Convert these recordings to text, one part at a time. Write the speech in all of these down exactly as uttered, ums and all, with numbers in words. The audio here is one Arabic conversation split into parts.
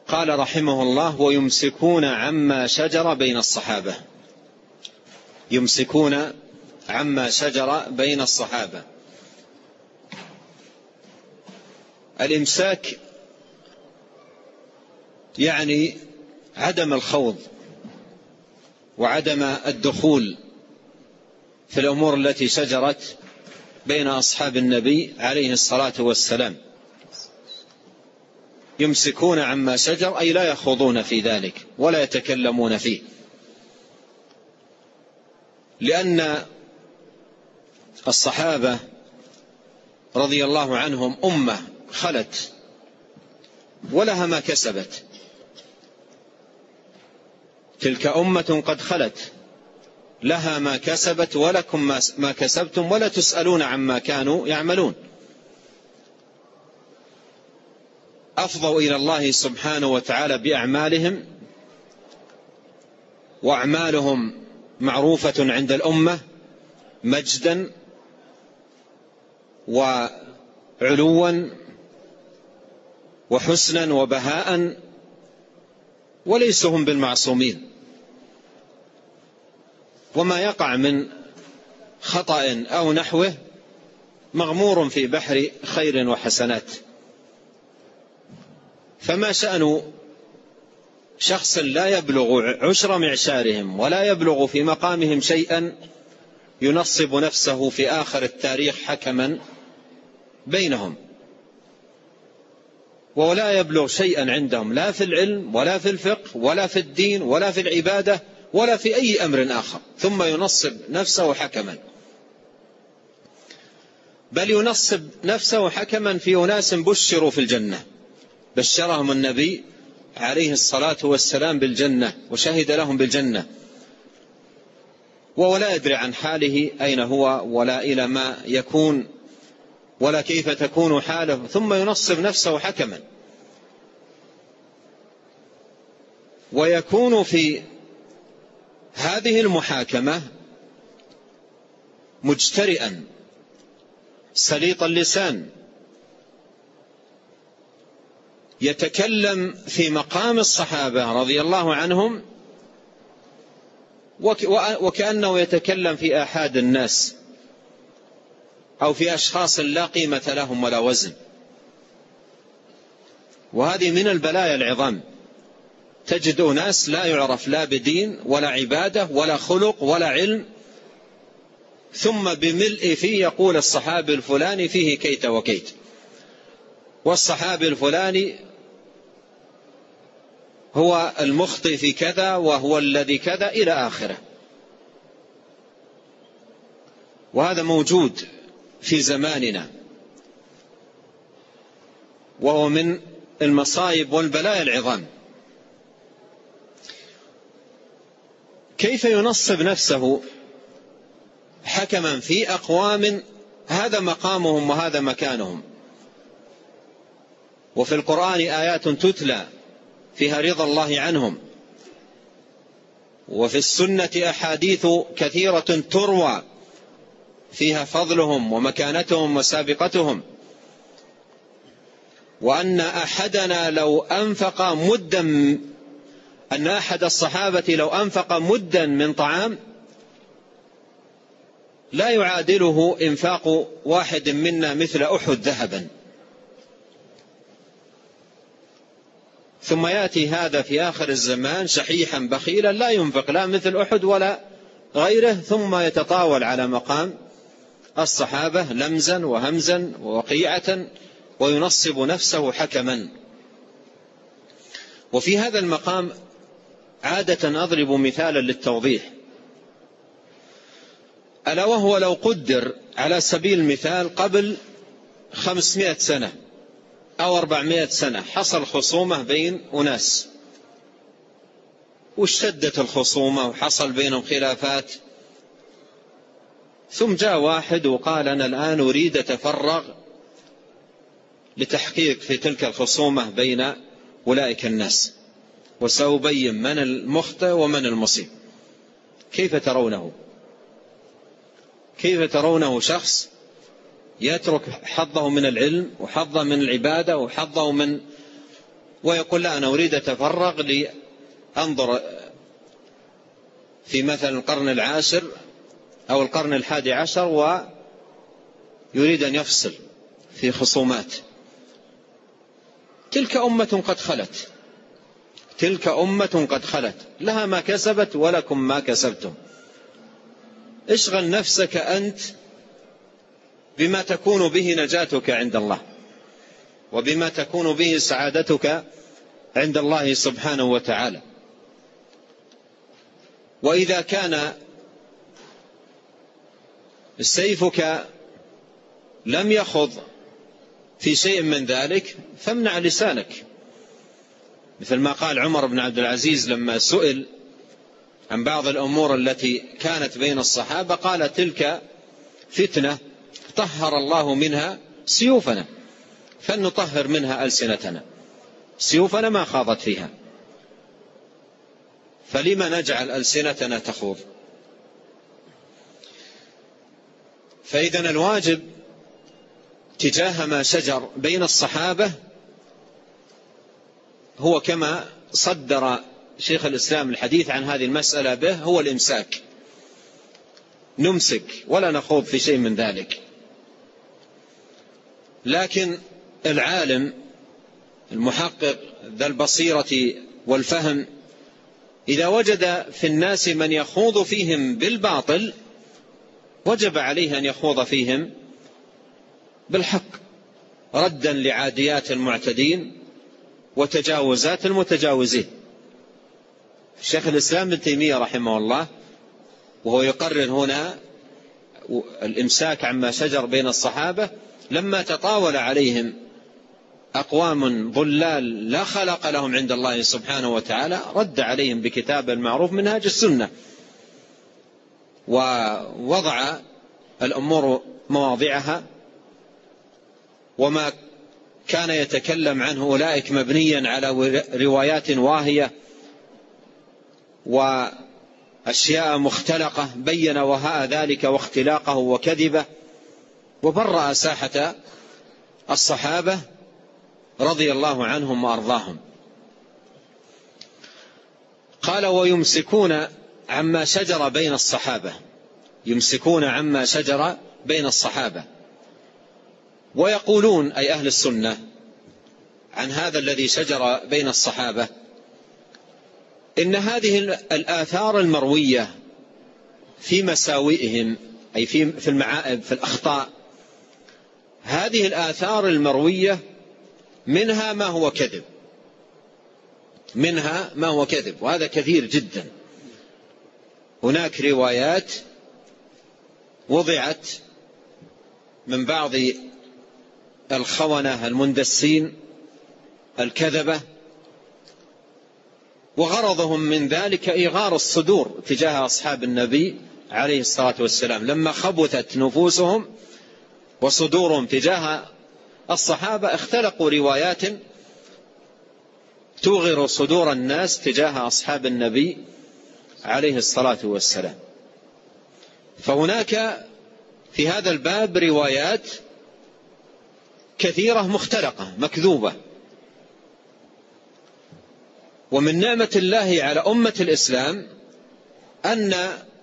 قال رحمه الله: ويمسكون عما شجر بين الصحابة. يمسكون عما شجر بين الصحابة. الإمساك يعني عدم الخوض وعدم الدخول في الأمور التي شجرت بين أصحاب النبي عليه الصلاة والسلام. يمسكون عما شجر أي لا يخوضون في ذلك ولا يتكلمون فيه، لأن الصحابة رضي الله عنهم أمة خلت ولها ما كسبت. تلك أمة قد خلت لها ما كسبت ولكم ما كسبتم ولا تسألون عما كانوا يعملون. أفضوا إلى الله سبحانه وتعالى بأعمالهم، وأعمالهم معروفة عند الأمة مجدا وعلوا وحسنا وبهاء، وليسوا هم بالمعصومين. وما يقع من خطأ أو نحوه مغمور في بحر خير وحسنات. فما شأن شخص لا يبلغ عشر معشارهم ولا يبلغ في مقامهم شيئا ينصب نفسه في آخر التاريخ حكما بينهم، ولا يبلغ شيئا عندهم لا في العلم ولا في الفقه ولا في الدين ولا في العبادة ولا في أي أمر آخر، ثم ينصب نفسه حكما، بل ينصب نفسه حكما في أناس بشروا في الجنة، بشرهم النبي عليه الصلاة والسلام بالجنة وشهد لهم بالجنة، ولا يدري عن حاله أين هو ولا إلى ما يكون ولا كيف تكون حاله، ثم ينصب نفسه حكما. ويكون في هذه المحاكمة مجترئا سليط اللسان، يتكلم في مقام الصحابة رضي الله عنهم وكأنه يتكلم في آحاد الناس أو في أشخاص لا قيمة لهم ولا وزن. وهذه من البلايا العظام. تجد ناس لا يعرف لا بدين ولا عبادة ولا خلق ولا علم، ثم بملء فيه يقول الصحابي الفلاني فيه كيت وكيت، والصحابي الفلاني هو المخطئ في كذا وهو الذي كذا إلى آخره. وهذا موجود في زماننا، وهو من المصائب والبلايا العظام. كيف ينصب نفسه حكما في أقوام هذا مقامهم وهذا مكانهم، وفي القرآن آيات تتلى فيها رضا الله عنهم، وفي السنة أحاديث كثيرة تروى فيها فضلهم ومكانتهم وسابقتهم، وأن أحدنا لو أنفق مدا أن أحد الصحابة لو أنفق مدا من طعام لا يعادله إنفاق واحد منا مثل أحد ذهبا. ثم يأتي هذا في آخر الزمان شحيحا بخيلا لا ينفق لا مثل أحد ولا غيره، ثم يتطاول على مقام الصحابة لمزا وهمزا ووقيعة وينصب نفسه حكما. وفي هذا المقام عادة أضرب مثالا للتوضيح، ألا وهو لو قدر على سبيل المثال قبل خمسمائة سنة أو أربعمائة سنة حصل خصومة بين أناس واشتدت الخصومة وحصل بينهم خلافات، ثم جاء واحد وقال أنا الآن أريد أتفرغ لتحقيق في تلك الخصومة بين أولئك الناس وسأبين من المخطئ ومن المصيب. كيف ترونه؟ كيف ترونه شخص يترك حظه من العلم وحظه من العبادة وحظه من ويقول لا أنا أريد أتفرغ لأنظر في مثل القرن العاشر أو القرن الحادي عشر، ويريد أن يفصل في خصومات. تلك أمة قد خلت، تلك أمة قد خلت، لها ما كسبت ولكم ما كسبتم. اشغل نفسك أنت بما تكون به نجاتك عند الله، وبما تكون به سعادتك عند الله سبحانه وتعالى. وإذا كان سيفك لم يخض في شيء من ذلك فامنع لسانك، مثل ما قال عمر بن عبد العزيز لما سئل عن بعض الأمور التي كانت بين الصحابة، قال تلك فتنة طهر الله منها سيوفنا فلنطهر منها ألسنتنا. سيوفنا ما خاضت فيها، فلما نجعل ألسنتنا تخوض؟ فإذن الواجب تجاه ما شجر بين الصحابة هو كما صدر شيخ الإسلام الحديث عن هذه المسألة به، هو الإمساك، نمسك ولا نخوض في شيء من ذلك. لكن العالم المحقق ذا البصيرة والفهم إذا وجد في الناس من يخوض فيهم بالباطل وجب عليه أن يخوض فيهم بالحق، ردا لعاديات المعتدين وتجاوزات المتجاوزين. الشيخ الإسلام ابن تيمية رحمه الله وهو يقرر هنا الإمساك عما شجر بين الصحابة، لما تطاول عليهم أقوام ضلال لا خلق لهم عند الله سبحانه وتعالى رد عليهم بكتاب المعروف منهاج السنة، ووضع الأمور مواضعها، وما كان يتكلم عنه أولئك مبنيا على روايات واهية وأشياء مختلقة بين وهاء ذلك واختلاقه وكذبه، وبرأ ساحة الصحابة رضي الله عنهم وأرضاهم. قال ويمسكون عما شجر بين الصحابة، يمسكون عما شجر بين الصحابة، ويقولون أي أهل السنة عن هذا الذي شجر بين الصحابة إن هذه الآثار المروية في مساوئهم أي في في المعائب في الأخطاء، هذه الآثار المروية منها ما هو كذب، منها ما هو كذب، وهذا كثير جدا. هناك روايات وضعت من بعض الخونة المندسين الكذبة، وغرضهم من ذلك إيغار الصدور تجاه أصحاب النبي عليه الصلاة والسلام، لما خبثت نفوسهم وصدورهم تجاه الصحابة اختلقوا روايات توغر صدور الناس تجاه أصحاب النبي عليه الصلاة والسلام. فهناك في هذا الباب روايات كثيرة مختلقة مكذوبة. ومن نعمة الله على أمة الإسلام أن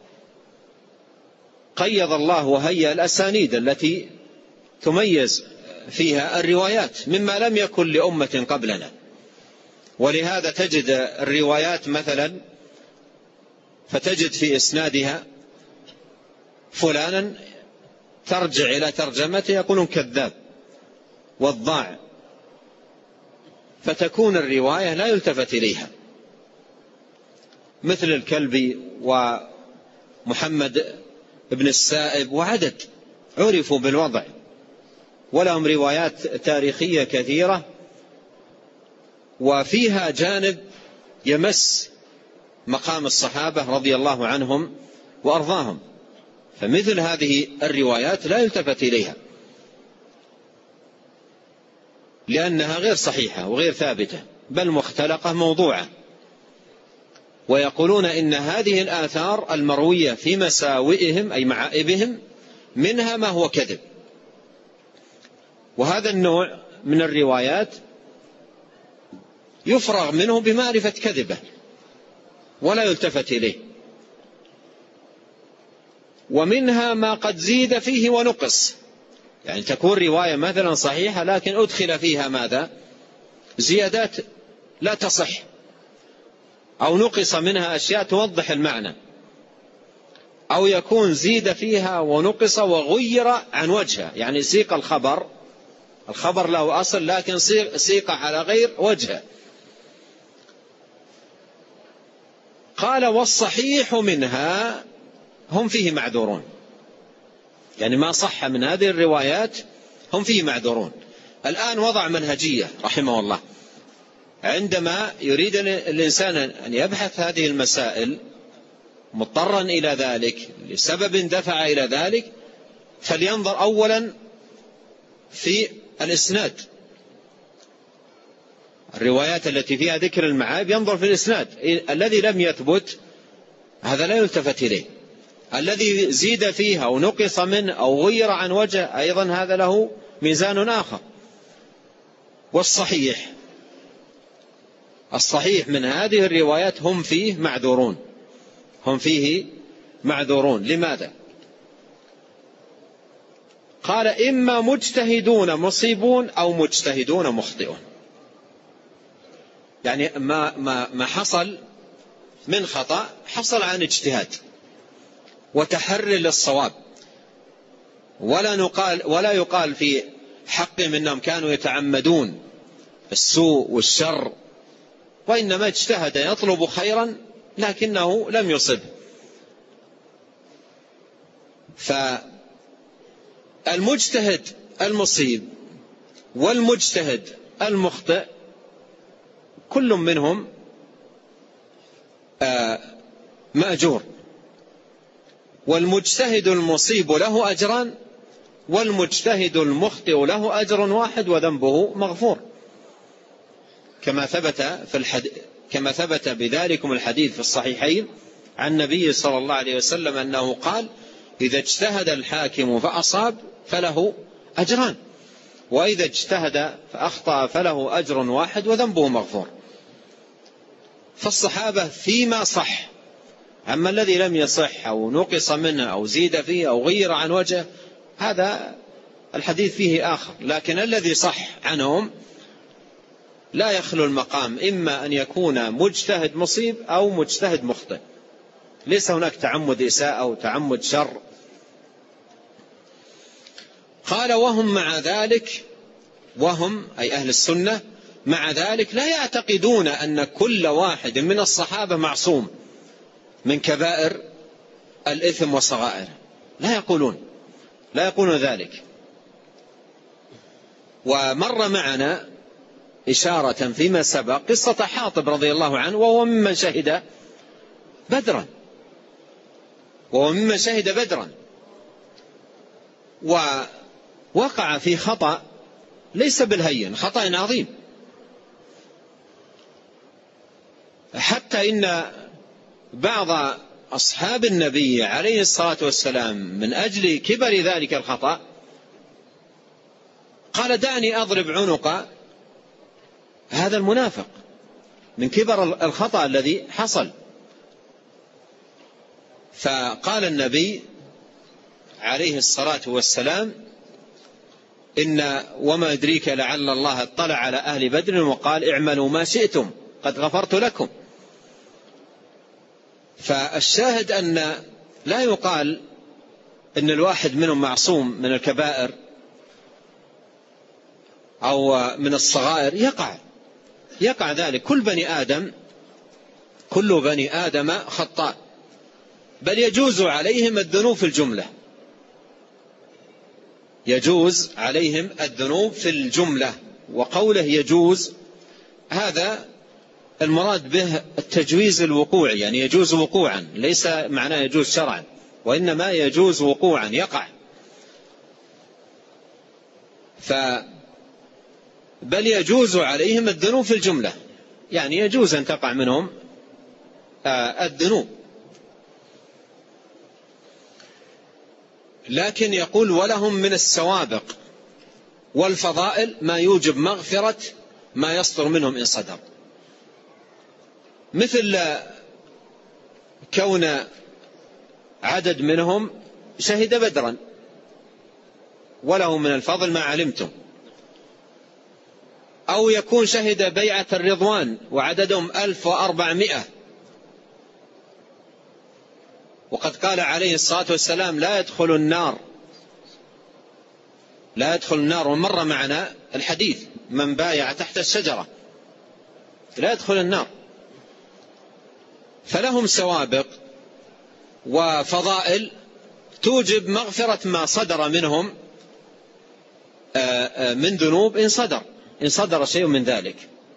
قيض الله وهيأ الأسانيد التي تميز فيها الروايات مما لم يكن لأمة قبلنا، ولهذا تجد الروايات مثلا فتجد في إسنادها فلانا ترجع إلى ترجمته يقولون كذاب وضاع، فتكون الرواية لا يلتفت إليها، مثل الكلبي ومحمد بن السائب وعدد عرفوا بالوضع، ولهم روايات تاريخية كثيرة وفيها جانب يمس مقام الصحابة رضي الله عنهم وأرضاهم، فمثل هذه الروايات لا يلتفت إليها لأنها غير صحيحة وغير ثابتة بل مختلقة موضوعة. ويقولون إن هذه الآثار المروية في مساوئهم أي معائبهم منها ما هو كذب. وهذا النوع من الروايات يفرغ منه بمعرفة كذبه ولا يلتفت إليه. ومنها ما قد زيد فيه ونقص، يعني تكون رواية مثلا صحيحة لكن أدخل فيها ماذا؟ زيادات لا تصح، أو نقص منها أشياء توضح المعنى، أو يكون زيد فيها ونقص وغير عن وجهه، يعني سيق الخبر الخبر له أصل لكن سيق على غير وجهه. قال والصحيح منها هم فيه معذورون، يعني ما صح من هذه الروايات هم فيه معذورون. الآن وضع منهجية رحمه الله، عندما يريد الإنسان أن يبحث هذه المسائل مضطرا إلى ذلك لسبب دفع إلى ذلك، فلينظر أولا في الإسناد، الروايات التي فيها ذكر المعايب ينظر في الإسناد، الذي لم يثبت هذا لا يلتفت إليه، الذي زيد فيها أو نقص منه أو غير عن وجه أيضا هذا له ميزان آخر. والصحيح الصحيح من هذه الروايات هم فيه معذورون، هم فيه معذورون. لماذا؟ قال إما مجتهدون مصيبون أو مجتهدون مخطئون، يعني ما, ما, ما حصل من خطأ حصل عن اجتهاد وتحري للصواب، ولا نقال ولا يقال في حقهم إنهم كانوا يتعمدون السوء والشر، وإنما اجتهد يطلب خيرا لكنه لم يصب. فالمجتهد المصيب والمجتهد المخطئ كل منهم مأجور، والمجتهد المصيب له أجران والمجتهد المخطئ له أجر واحد وذنبه مغفور، كما ثبت في الحديث كما ثبت بذلكم الحديث في الصحيحين عن النبي صلى الله عليه وسلم أنه قال إذا اجتهد الحاكم فأصاب فله أجران، وإذا اجتهد فأخطأ فله أجر واحد وذنبه مغفور. فالصحابة فيما صح، أما الذي لم يصح أو نقص منه أو زيد فيه أو غير عن وجه هذا الحديث فيه آخر، لكن الذي صح عنهم لا يخلو المقام إما أن يكون مجتهد مصيب أو مجتهد مخطئ، ليس هناك تعمد إساءة أو تعمد شر. قال وهم مع ذلك، وهم أي أهل السنة مع ذلك لا يعتقدون أن كل واحد من الصحابة معصوم من كبائر الإثم وصغائره، لا يقولون لا يقولون ذلك. ومر معنا إشارة فيما سبق قصة حاطب رضي الله عنه، وهو ممن شهد بدرا وهو ممن شهد بدرا ووقع في خطأ ليس بالهين، خطأ عظيم، حتى إن بعض أصحاب النبي عليه الصلاة والسلام من أجل كبر ذلك الخطأ قال دعني أضرب عنق هذا المنافق من كبر الخطأ الذي حصل. فقال النبي عليه الصلاة والسلام إن وما يدريك لعل الله اطلع على أهل بدر وقال اعملوا ما شئتم قد غفرت لكم. فالشاهد أن لا يقال إن الواحد منهم معصوم من الكبائر أو من الصغائر، يقع يقع ذلك، كل بني آدم كل بني آدم خطاء، بل يجوز عليهم الذنوب في الجملة، يجوز عليهم الذنوب في الجملة. وقوله يجوز هذا المراد به التجويز الوقوعي، يعني يجوز وقوعا، ليس معناه يجوز شرعا، وإنما يجوز وقوعا يقع. ف بل يجوز عليهم الذنوب في الجملة، يعني يجوز أن تقع منهم الذنوب. لكن يقول ولهم من السوابق والفضائل ما يوجب مغفرة ما يصدر منهم إن صدر، مثل كون عدد منهم شهد بدرا وله من الفضل ما علمتم، أو يكون شهد بيعة الرضوان وعددهم ألف وأربعمائة، وقد قال عليه الصلاة والسلام لا يدخل النار لا يدخل النار ومر معنا الحديث من بايع تحت الشجرة لا يدخل النار. فلهم سوابق وفضائل توجب مغفرة ما صدر منهم من ذنوب إن صدر إن صدر شيء من ذلك،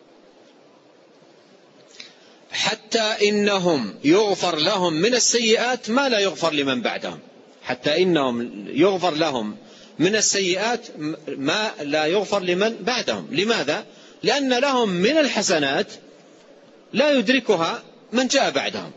حتى إنهم يغفر لهم من السيئات ما لا يغفر لمن بعدهم حتى إنهم يغفر لهم من السيئات ما لا يغفر لمن بعدهم. لماذا؟ لأن لهم من الحسنات لا يدركها من جاء بعدهم،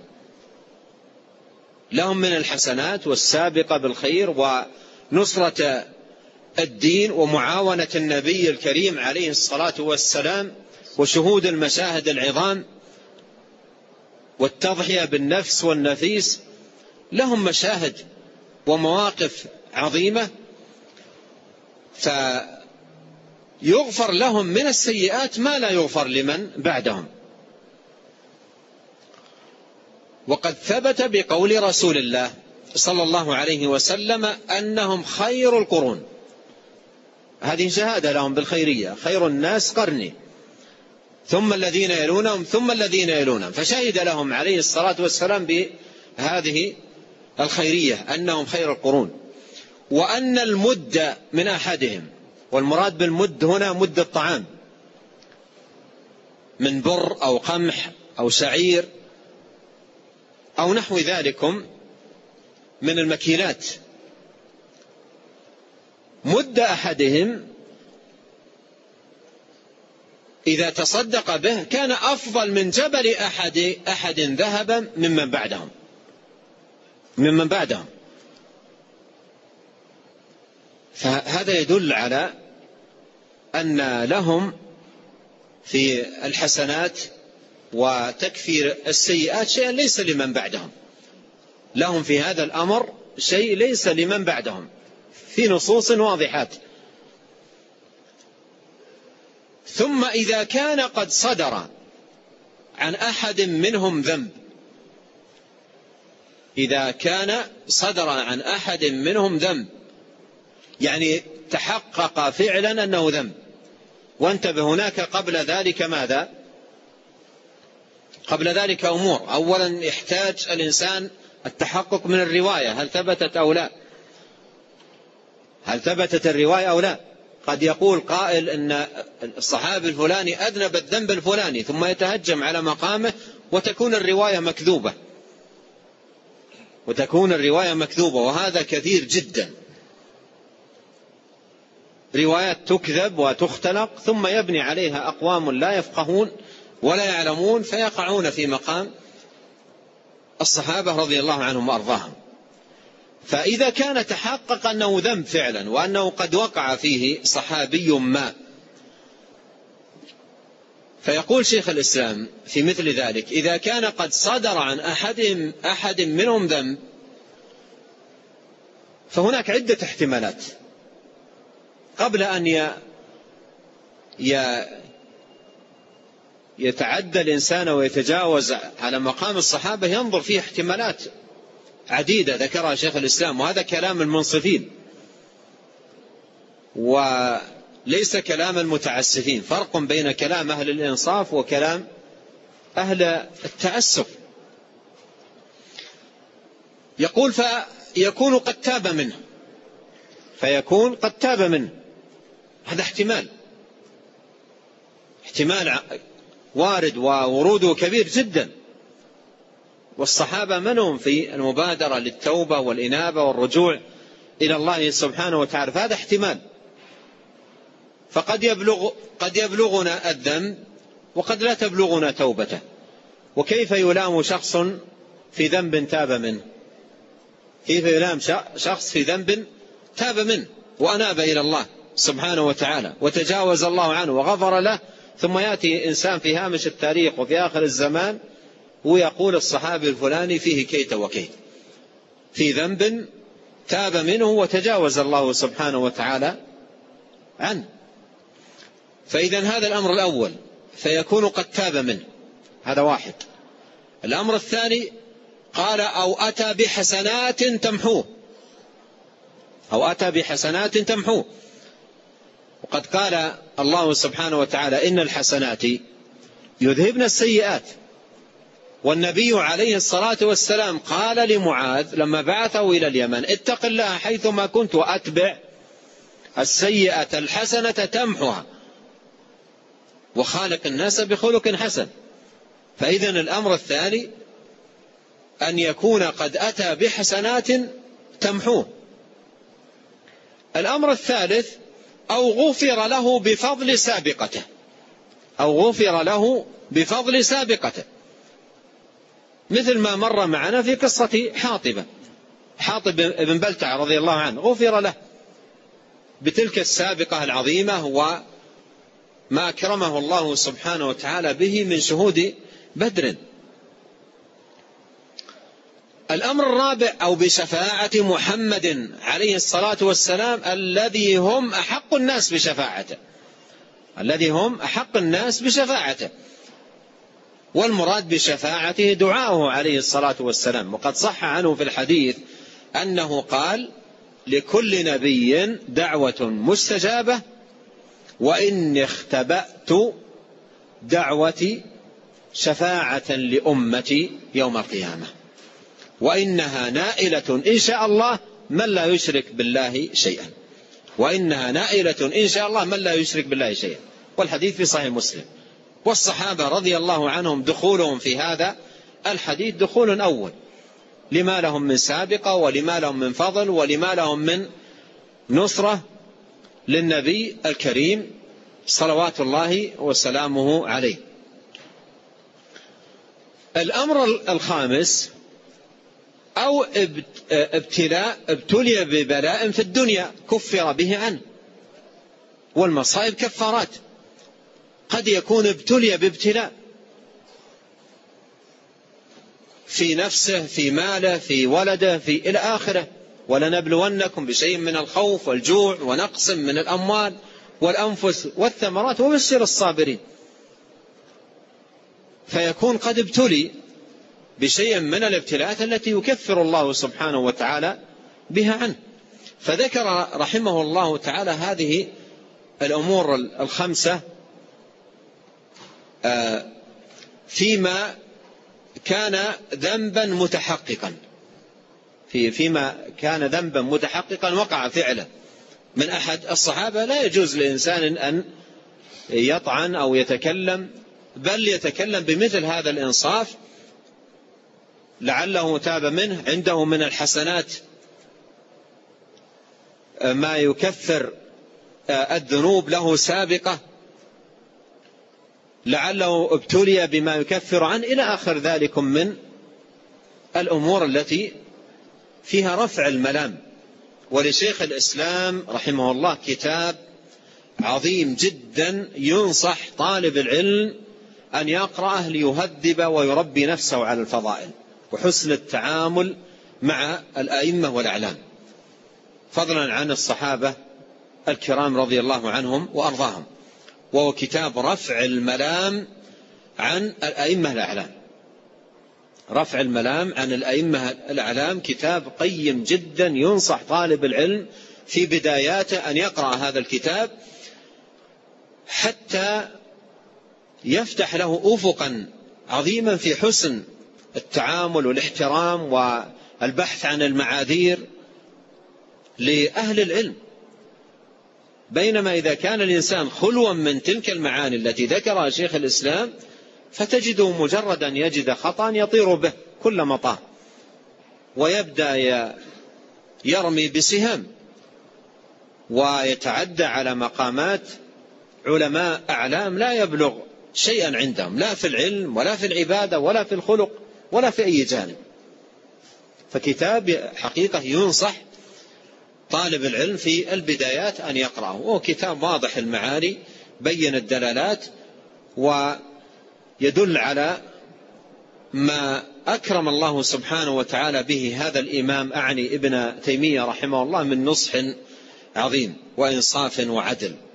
لهم من الحسنات والسابقة بالخير ونصرة الدين ومعاونة النبي الكريم عليه الصلاة والسلام وشهود المشاهد العظام والتضحية بالنفس والنفيس، لهم مشاهد ومواقف عظيمة، فيغفر لهم من السيئات ما لا يغفر لمن بعدهم. وقد ثبت بقول رسول الله صلى الله عليه وسلم أنهم خير القرون، هذه شهادة لهم بالخيرية، خير الناس قرني ثم الذين يلونهم ثم الذين يلونهم، فشهد لهم عليه الصلاة والسلام بهذه الخيرية أنهم خير القرون. وأن المد من أحدهم، والمراد بالمد هنا مد الطعام من بر أو قمح أو شعير أو نحو ذلكم من المكيلات، مد أحدهم إذا تصدق به كان أفضل من جبل أحد أحد ذهبا ممن بعدهم ممن بعدهم فهذا يدل على أن لهم في الحسنات وتكفير السيئات شيئا ليس لمن بعدهم، لهم في هذا الأمر شيء ليس لمن بعدهم في نصوص واضحات. ثم إذا كان قد صدر عن أحد منهم ذنب، إذا كان صدر عن أحد منهم ذنب يعني تحقق فعلا أنه ذنب، وانتبه هناك قبل ذلك ماذا؟ قبل ذلك أمور. أولا يحتاج الإنسان التحقق من الرواية، هل ثبتت أو لا، هل ثبتت الرواية أو لا. قد يقول قائل أن الصحابي الفلاني أذنب الذنب الفلاني ثم يتهجم على مقامه وتكون الرواية مكذوبة وتكون الرواية مكذوبة وهذا كثير جدا، روايات تكذب وتختلق ثم يبني عليها أقوام لا يفقهون ولا يعلمون فيقعون في مقام الصحابة رضي الله عنهم وأرضاهم. فإذا كان تحقق أنه ذنب فعلا وأنه قد وقع فيه صحابي ما، فيقول شيخ الإسلام في مثل ذلك إذا كان قد صدر عن أحد, أحد منهم ذنب فهناك عدة احتمالات. قبل أن ي... ي... يتعدى الإنسان ويتجاوز على مقام الصحابة ينظر فيه احتمالات عديدة ذكرها شيخ الإسلام، وهذا كلام المنصفين وليس كلام المتعسفين، فرق بين كلام أهل الإنصاف وكلام أهل التأسف. يقول فيكون قد تاب منه فيكون قد تاب منه، هذا احتمال احتمال وارد ووروده كبير جدا، والصحابة منهم في المبادرة للتوبة والإنابة والرجوع إلى الله سبحانه وتعالى، فهذا احتمال. فقد يبلغ قد يبلغنا الذنب وقد لا تبلغنا توبته، وكيف يلام شخص في ذنب تاب منه؟ كيف يلام شخص في ذنب تاب منه وأناب إلى الله سبحانه وتعالى وتجاوز الله عنه وغفر له، ثم يأتي إنسان في هامش التاريخ وفي آخر الزمان ويقول الصحابي الفلاني فيه كيت وكيت، في ذنب تاب منه وتجاوز الله سبحانه وتعالى عنه. فإذا هذا الأمر الأول، فيكون قد تاب منه، هذا واحد. الأمر الثاني قال أو أتى بحسنات تمحوه، أو أتى بحسنات تمحوه. وقد قال الله سبحانه وتعالى إن الحسنات يذهبن السيئات. والنبي عليه الصلاة والسلام قال لمعاذ لما بعثه إلى اليمن اتق الله حيثما كنت وأتبع السيئة الحسنة تمحها وخالق الناس بخلق حسن. فإذا الأمر الثاني أن يكون قد أتى بحسنات تمحوه. الأمر الثالث أو غفر له بفضل سابقته، أو غفر له بفضل سابقته، مثل ما مر معنا في قصة حاطبة، حاطب بن بلتع رضي الله عنه غفر له بتلك السابقة العظيمة وما أكرمه الله سبحانه وتعالى به من شهود بدر. الأمر الرابع أو بشفاعة محمد عليه الصلاة والسلام الذي هم أحق الناس بشفاعته، الذي هم أحق الناس بشفاعته. والمراد بشفاعته دعاؤه عليه الصلاة والسلام. وقد صح عنه في الحديث أنه قال لكل نبي دعوة مستجابة وإني اختبأت دعوتي شفاعة لأمتي يوم القيامة، وإنها نائلة إن شاء الله من لا يشرك بالله شيئا، وإنها نائلة إن شاء الله من لا يشرك بالله شيئا. والحديث في صحيح مسلم. والصحابة رضي الله عنهم دخولهم في هذا الحديث دخول أول، لما لهم من سابقة ولما لهم من فضل ولما لهم من نصرة للنبي الكريم صلوات الله وسلامه عليه. الأمر الخامس أو ابتلاء ابتلي ببلاء في الدنيا كفر به عنه. والمصائب كفارات، قد يكون ابتلي بابتلاء في نفسه في ماله في ولده في إلى آخره. ولنبلونكم بشيء من الخوف والجوع ونقص من الأموال والأنفس والثمرات وبشر الصابرين. فيكون قد ابتلي بشيء من الابتلاءات التي يكفر الله سبحانه وتعالى بها عنه. فذكر رحمه الله تعالى هذه الأمور الخمسة فيما كان ذنبا متحققا، في فيما كان ذنبا متحققا وقع فعلا من أحد الصحابة. لا يجوز لإنسان أن يطعن أو يتكلم، بل يتكلم بمثل هذا الإنصاف لعله تاب منه، عنده من الحسنات ما يكفر الذنوب له سابقة، لعله ابتلي بما يكفر عنه إلى آخر ذلك من الأمور التي فيها رفع الملام. ولشيخ الإسلام رحمه الله كتاب عظيم جدا ينصح طالب العلم أن يقرأه ليهذب ويربي نفسه على الفضائل وحسن التعامل مع الأئمة والأعلام، فضلا عن الصحابة الكرام رضي الله عنهم وأرضاهم. وهو كتاب رفع الملام عن الأئمة الأعلام. رفع الملام عن الأئمة الأعلام كتاب قيم جدا ينصح طالب العلم في بداياته أن يقرأ هذا الكتاب حتى يفتح له أفقا عظيما في حسن التعامل والاحترام والبحث عن المعاذير لأهل العلم. بينما إذا كان الإنسان خلوا من تلك المعاني التي ذكرها شيخ الإسلام فتجده مجرد أن يجد خطأ يطير به كل مطار ويبدأ يرمي بسهام ويتعدى على مقامات علماء أعلام لا يبلغ شيئا عندهم، لا في العلم ولا في العبادة ولا في الخلق ولا في أي جانب. فكتاب حقيقة ينصح طالب العلم في البدايات أن يقرأه. وهو كتاب واضح المعاني بين الدلالات ويدل على ما أكرم الله سبحانه وتعالى به هذا الإمام، أعني ابن تيمية رحمه الله، من نصح عظيم وإنصاف وعدل.